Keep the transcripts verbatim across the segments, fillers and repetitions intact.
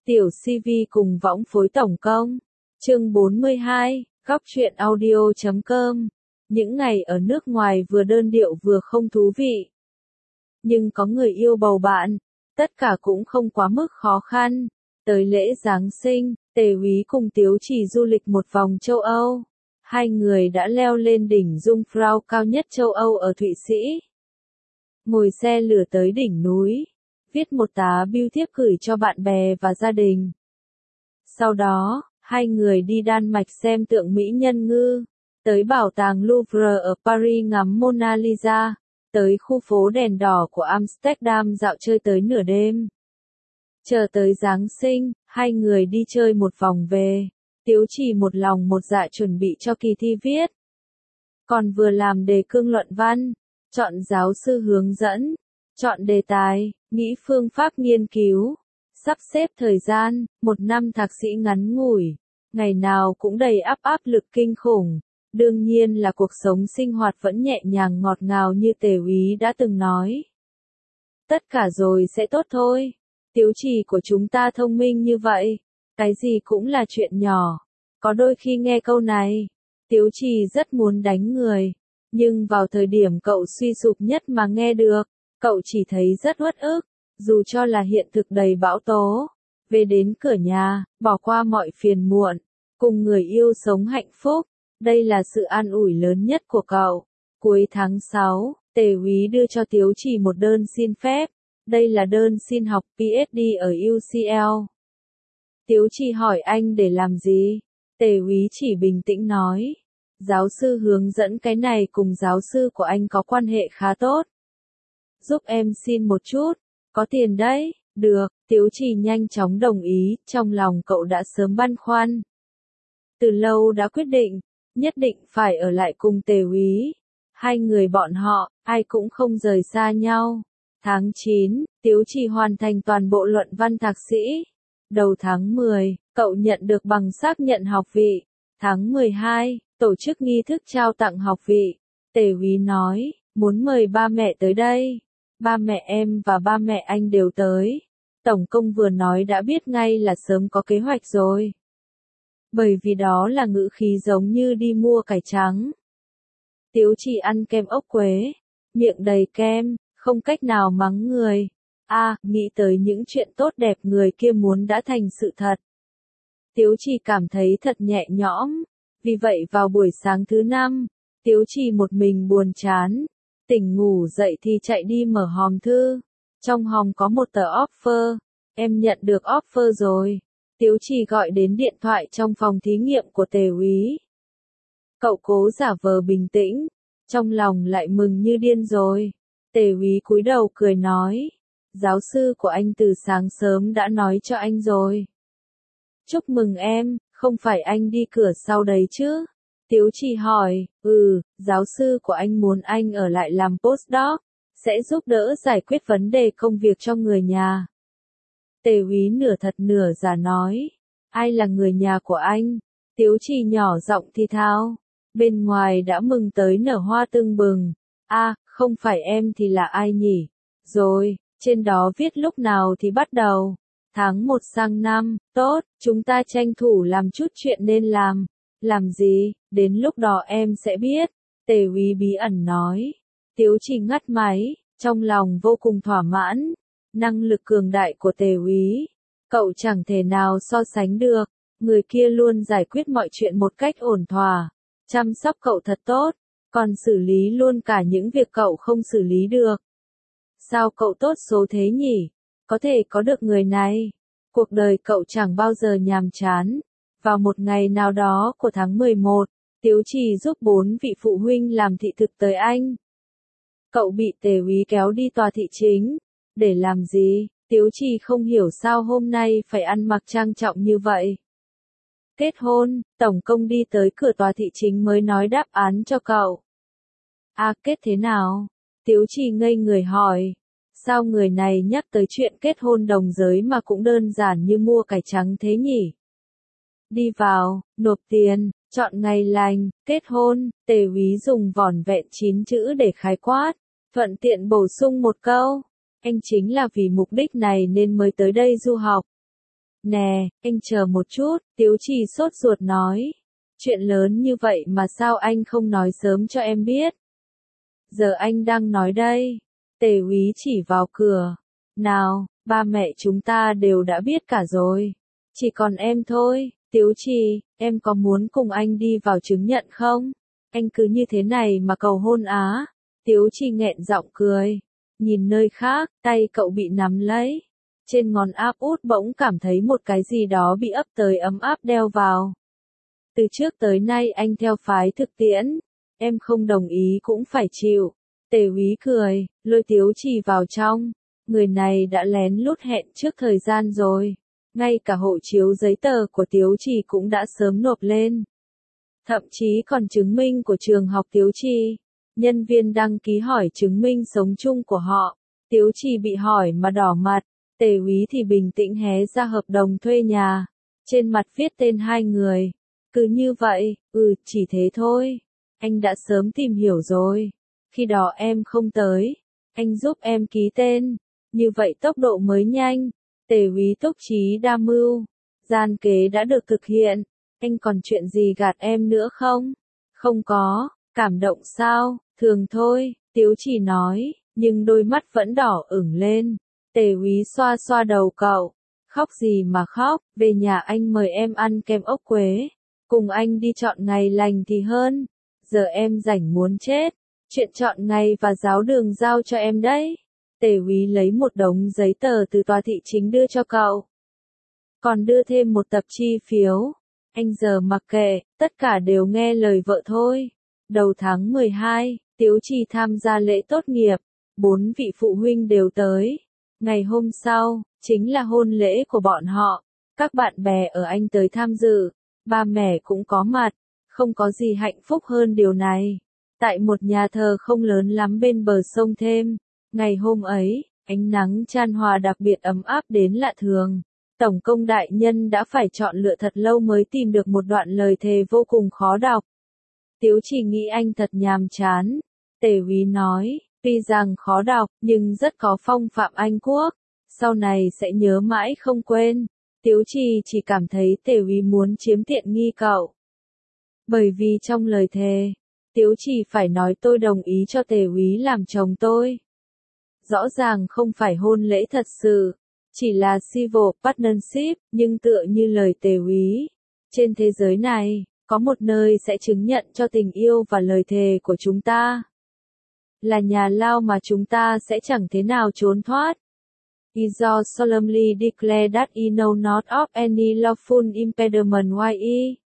Tiểu xê vê cùng võng phối tổng công. Chương bốn mươi hai, góc truyện audio chấm com. Những ngày ở nước ngoài vừa đơn điệu vừa không thú vị. Nhưng có người yêu bầu bạn, tất cả cũng không quá mức khó khăn. Tới lễ Giáng sinh, Tề Úy cùng Tiếu Chỉ du lịch một vòng châu Âu. Hai người đã leo lên đỉnh Jungfrau cao nhất châu Âu ở Thụy Sĩ. Ngồi xe lửa tới đỉnh núi, viết một tá bưu thiếp gửi cho bạn bè và gia đình. Sau đó, hai người đi Đan Mạch xem tượng mỹ nhân ngư, tới bảo tàng Louvre ở Paris ngắm Mona Lisa, tới khu phố đèn đỏ của Amsterdam dạo chơi tới nửa đêm. Chờ tới Giáng sinh, hai người đi chơi một vòng về, Tiếu Chỉ một lòng một dạ chuẩn bị cho kỳ thi viết. Còn vừa làm đề cương luận văn, chọn giáo sư hướng dẫn, chọn đề tài, nghĩ phương pháp nghiên cứu, sắp xếp thời gian, một năm thạc sĩ ngắn ngủi, ngày nào cũng đầy áp áp lực kinh khủng. Đương nhiên là cuộc sống sinh hoạt vẫn nhẹ nhàng ngọt ngào như Tề Úy đã từng nói. Tất cả rồi sẽ tốt thôi. Tiếu Chỉ của chúng ta thông minh như vậy, cái gì cũng là chuyện nhỏ. Có đôi khi nghe câu này, Tiếu Chỉ rất muốn đánh người, nhưng vào thời điểm cậu suy sụp nhất mà nghe được, cậu chỉ thấy rất uất ức, dù cho là hiện thực đầy bão tố. Về đến cửa nhà, bỏ qua mọi phiền muộn, cùng người yêu sống hạnh phúc, đây là sự an ủi lớn nhất của cậu. Cuối tháng sáu, Tề Úy đưa cho Tiếu Chỉ một đơn xin phép, đây là đơn xin học PhD ở u xê lờ. Tiếu Chỉ hỏi anh để làm gì? Tề Úy chỉ bình tĩnh nói, giáo sư hướng dẫn cái này cùng giáo sư của anh có quan hệ khá tốt. Giúp em xin một chút, có tiền đấy, được, Tiếu Chỉ nhanh chóng đồng ý, trong lòng cậu đã sớm băn khoăn. Từ lâu đã quyết định, nhất định phải ở lại cùng Tề Úy. Hai người bọn họ, ai cũng không rời xa nhau. Tháng chín, Tiếu Chỉ hoàn thành toàn bộ luận văn thạc sĩ. Đầu tháng mười, cậu nhận được bằng xác nhận học vị. Tháng mười hai, tổ chức nghi thức trao tặng học vị. Tề Úy nói, muốn mời ba mẹ tới đây. Ba mẹ em và ba mẹ anh đều tới. Tổng công vừa nói đã biết ngay là sớm có kế hoạch rồi. Bởi vì đó là ngữ khí giống như đi mua cải trắng. Tiếu Chỉ ăn kem ốc quế, miệng đầy kem, không cách nào mắng người. A, à, nghĩ tới những chuyện tốt đẹp người kia muốn đã thành sự thật. Tiếu Chỉ cảm thấy thật nhẹ nhõm. Vì vậy vào buổi sáng thứ năm, Tiếu Chỉ một mình buồn chán. Tỉnh ngủ dậy thì chạy đi mở hòm thư. Trong hòm có một tờ offer. Em nhận được offer rồi. Tiếu Chỉ gọi đến điện thoại trong phòng thí nghiệm của Tề Úy. Cậu cố giả vờ bình tĩnh, trong lòng lại mừng như điên rồi. Tề Úy cúi đầu cười nói, giáo sư của anh từ sáng sớm đã nói cho anh rồi. Chúc mừng em, không phải anh đi cửa sau đấy chứ? Tiếu Chỉ hỏi, ừ, giáo sư của anh muốn anh ở lại làm postdoc, sẽ giúp đỡ giải quyết vấn đề công việc cho người nhà. Tề Úy nửa thật nửa giả nói, ai là người nhà của anh? Tiếu Chỉ nhỏ giọng thì thào, bên ngoài đã mừng tới nở hoa tưng bừng. A, à, không phải em thì là ai nhỉ? Rồi, trên đó viết lúc nào thì bắt đầu. Tháng một sang năm, tốt, chúng ta tranh thủ làm chút chuyện nên làm. Làm gì, đến lúc đó em sẽ biết. Tề Úy bí ẩn nói. Tiếu Chỉ ngắt máy, trong lòng vô cùng thỏa mãn. Năng lực cường đại của Tề Úy, cậu chẳng thể nào so sánh được. Người kia luôn giải quyết mọi chuyện một cách ổn thỏa, chăm sóc cậu thật tốt, còn xử lý luôn cả những việc cậu không xử lý được. Sao cậu tốt số thế nhỉ? Có thể có được người này. Cuộc đời cậu chẳng bao giờ nhàm chán. Vào một ngày nào đó của tháng mười một, Tiếu Chỉ giúp bốn vị phụ huynh làm thị thực tới Anh. Cậu bị Tề Úy kéo đi tòa thị chính. Để làm gì? Tiếu Chỉ không hiểu sao hôm nay phải ăn mặc trang trọng như vậy. Kết hôn, tổng công đi tới cửa tòa thị chính mới nói đáp án cho cậu. À, kết thế nào? Tiếu Chỉ ngây người hỏi. Sao người này nhắc tới chuyện kết hôn đồng giới mà cũng đơn giản như mua cải trắng thế nhỉ? Đi vào, nộp tiền, chọn ngày lành, kết hôn. Tề Úy dùng vỏn vẹn chín chữ để khái quát, thuận tiện bổ sung một câu. Anh chính là vì mục đích này nên mới tới đây du học. Nè, anh chờ một chút, Tiếu Trì sốt ruột nói. Chuyện lớn như vậy mà sao anh không nói sớm cho em biết? Giờ anh đang nói đây. Tề úy chỉ vào cửa. Nào, ba mẹ chúng ta đều đã biết cả rồi. Chỉ còn em thôi. Tiếu Trì, em có muốn cùng anh đi vào chứng nhận không? Anh cứ như thế này mà cầu hôn á. Tiếu Trì nghẹn giọng cười. Nhìn nơi khác, tay cậu bị nắm lấy. Trên ngón áp út bỗng cảm thấy một cái gì đó bị ấp tới ấm áp đeo vào. Từ trước tới nay anh theo phái thực tiễn. Em không đồng ý cũng phải chịu. Tề úy cười, lôi Tiếu Trì vào trong. Người này đã lén lút hẹn trước thời gian rồi. Ngay cả hộ chiếu giấy tờ của Tiếu Trì cũng đã sớm nộp lên. Thậm chí còn chứng minh của trường học Tiếu Trì. Nhân viên đăng ký hỏi chứng minh sống chung của họ. Tiếu Trì bị hỏi mà đỏ mặt. Tề úy thì bình tĩnh hé ra hợp đồng thuê nhà. Trên mặt viết tên hai người. Cứ như vậy, ừ, chỉ thế thôi. Anh đã sớm tìm hiểu rồi. Khi đó em không tới. Anh giúp em ký tên. Như vậy tốc độ mới nhanh. Tề úy túc trí đa mưu. Gian kế đã được thực hiện. Anh còn chuyện gì gạt em nữa không? Không có. Cảm động sao? Thường thôi, Tiếu Trì nói. Nhưng đôi mắt vẫn đỏ ửng lên. Tề úy xoa xoa đầu cậu. Khóc gì mà khóc, về nhà anh mời em ăn kem ốc quế. Cùng anh đi chọn ngày lành thì hơn. Giờ em rảnh muốn chết. Chuyện chọn ngày và giáo đường giao cho em đấy. Tề úy lấy một đống giấy tờ từ tòa thị chính đưa cho cậu. Còn đưa thêm một tập chi phiếu. Anh giờ mặc kệ, tất cả đều nghe lời vợ thôi. Đầu tháng mười hai, Tiếu Trì tham gia lễ tốt nghiệp. Bốn vị phụ huynh đều tới. Ngày hôm sau, chính là hôn lễ của bọn họ. Các bạn bè ở Anh tới tham dự. Ba mẹ cũng có mặt. Không có gì hạnh phúc hơn điều này. Tại một nhà thờ không lớn lắm bên bờ sông thêm. Ngày hôm ấy, ánh nắng chan hòa đặc biệt ấm áp đến lạ thường. Tổng công đại nhân đã phải chọn lựa thật lâu mới tìm được một đoạn lời thề vô cùng khó đọc. Tiếu Trì nghĩ anh thật nhàm chán. Tề úy nói, tuy rằng khó đọc, nhưng rất có phong phạm Anh quốc. Sau này sẽ nhớ mãi không quên. Tiếu Trì chỉ cảm thấy Tề úy muốn chiếm tiện nghi cậu. Bởi vì trong lời thề, Tiếu Trì phải nói tôi đồng ý cho Tề úy làm chồng tôi. Rõ ràng không phải hôn lễ thật sự, chỉ là civil partnership, nhưng tựa như lời Tề úy. Trên thế giới này, có một nơi sẽ chứng nhận cho tình yêu và lời thề của chúng ta. Là nhà lao mà chúng ta sẽ chẳng thế nào trốn thoát. I do solemnly declare that I know not of any lawful impediment why I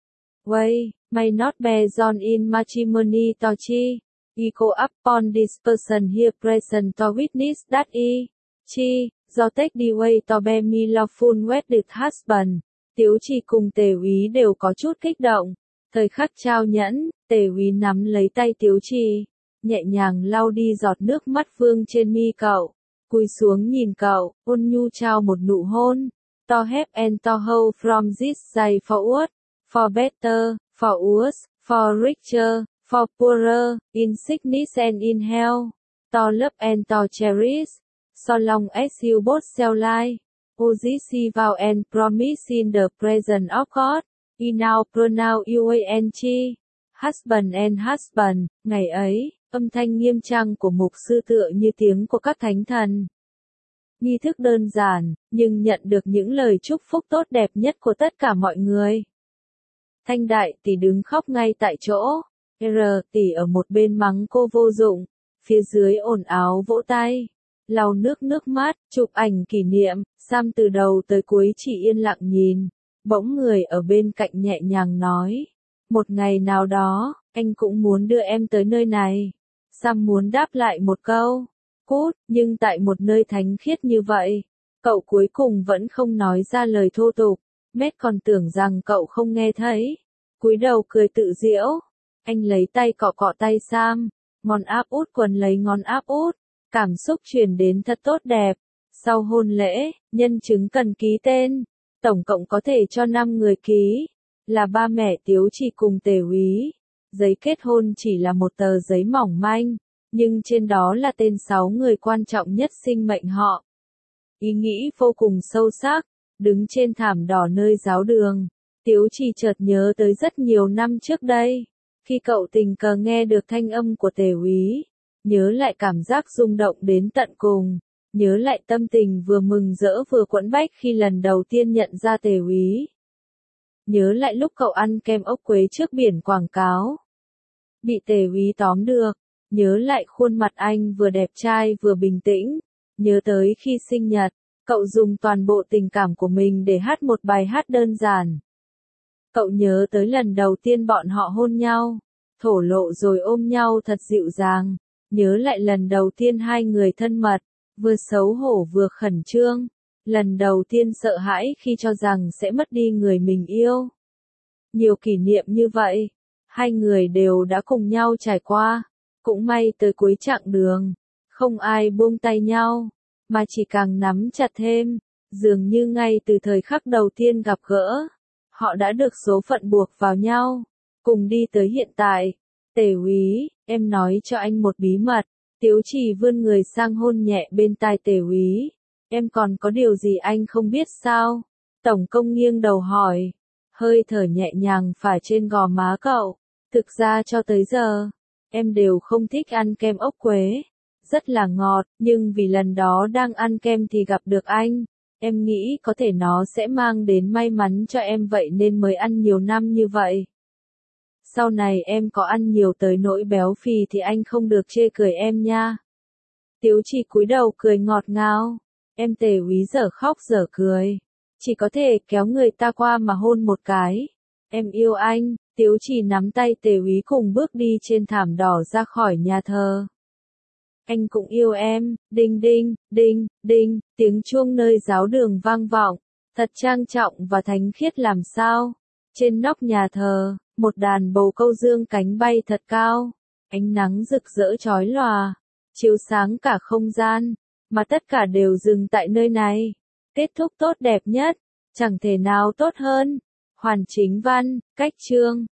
way may not bear John in matrimony to chi. I go upon this person here present to witness that I chi do take the way to bear me lawful wedded husband. Tiếu Trì cùng Tề úy đều có chút kích động. Thời khắc trao nhẫn, Tề úy nắm lấy tay Tiếu Trì, nhẹ nhàng lau đi giọt nước mắt vương trên mi cậu. Cúi xuống nhìn cậu, ôn nhu trao một nụ hôn. To have and to hold from this day forward. For better, for worse, for richer, for poorer, in sickness and in health. To love and to cherish. So long as you both shall lie. O this vow and promise in the presence of God. I now pronounce you and she. Husband and husband. Ngày ấy, âm thanh nghiêm trang của mục sư tựa như tiếng của các thánh thần. Nghi thức đơn giản, nhưng nhận được những lời chúc phúc tốt đẹp nhất của tất cả mọi người. Thanh đại tỷ đứng khóc ngay tại chỗ. R tỷ ở một bên mắng cô vô dụng. Phía dưới ồn ào vỗ tay. Lau nước nước mắt, chụp ảnh kỷ niệm. Sam từ đầu tới cuối chỉ yên lặng nhìn. Bỗng người ở bên cạnh nhẹ nhàng nói. Một ngày nào đó, anh cũng muốn đưa em tới nơi này. Sam muốn đáp lại một câu. Cút, nhưng tại một nơi thánh khiết như vậy. Cậu cuối cùng vẫn không nói ra lời thô tục. Mét còn tưởng rằng cậu không nghe thấy. Cúi đầu cười tự giễu. Anh lấy tay cọ cọ tay Sam. Ngón áp út quần lấy ngón áp út. Cảm xúc truyền đến thật tốt đẹp. Sau hôn lễ, nhân chứng cần ký tên. Tổng cộng có thể cho năm người ký. Là ba mẹ Tiếu Trì cùng Tề úy. Giấy kết hôn chỉ là một tờ giấy mỏng manh. Nhưng trên đó là tên sáu người quan trọng nhất sinh mệnh họ. Ý nghĩ vô cùng sâu sắc. đứng trên thảm đỏ nơi giáo đường, Tiếu Trì chợt nhớ tới rất nhiều năm trước đây, khi cậu tình cờ nghe được thanh âm của Tề Úy, nhớ lại cảm giác rung động đến tận cùng, nhớ lại tâm tình vừa mừng rỡ vừa quẫn bách khi lần đầu tiên nhận ra Tề Úy. Nhớ lại lúc cậu ăn kem ốc quế trước biển quảng cáo, bị Tề Úy tóm được, nhớ lại khuôn mặt anh vừa đẹp trai vừa bình tĩnh, nhớ tới khi sinh nhật, cậu dùng toàn bộ tình cảm của mình để hát một bài hát đơn giản. Cậu nhớ tới lần đầu tiên bọn họ hôn nhau, thổ lộ rồi ôm nhau thật dịu dàng, nhớ lại lần đầu tiên hai người thân mật, vừa xấu hổ vừa khẩn trương, lần đầu tiên sợ hãi khi cho rằng sẽ mất đi người mình yêu. Nhiều kỷ niệm như vậy, hai người đều đã cùng nhau trải qua, cũng may tới cuối chặng đường, không ai buông tay nhau, mà chỉ càng nắm chặt thêm, dường như ngay từ thời khắc đầu tiên gặp gỡ, họ đã được số phận buộc vào nhau, cùng đi tới hiện tại. Tề Úy, em nói cho anh một bí mật. Tiếu Trì vươn người sang hôn nhẹ bên tai Tề Úy. Em còn có điều gì anh không biết sao? Tổng công nghiêng đầu hỏi, hơi thở nhẹ nhàng phả trên gò má cậu. Thực ra cho tới giờ, em đều không thích ăn kem ốc quế. Rất là ngọt, nhưng vì lần đó đang ăn kem thì gặp được anh. Em nghĩ có thể nó sẽ mang đến may mắn cho em vậy nên mới ăn nhiều năm như vậy. Sau này em có ăn nhiều tới nỗi béo phì thì anh không được chê cười em nha. Tiếu Trì cúi đầu cười ngọt ngào. Em Tề Úy dở khóc dở cười. Chỉ có thể kéo người ta qua mà hôn một cái. Em yêu anh. Tiếu Trì nắm tay Tề Úy cùng bước đi trên thảm đỏ ra khỏi nhà thờ. Anh cũng yêu em. Đinh đinh, đinh, đinh, tiếng chuông nơi giáo đường vang vọng. Thật trang trọng và thánh khiết làm sao. Trên nóc nhà thờ, một đàn bồ câu dương cánh bay thật cao. Ánh nắng rực rỡ chói lòa, chiếu sáng cả không gian, mà tất cả đều dừng tại nơi này. Kết thúc tốt đẹp nhất, chẳng thể nào tốt hơn. Hoàn chính văn, cách chương.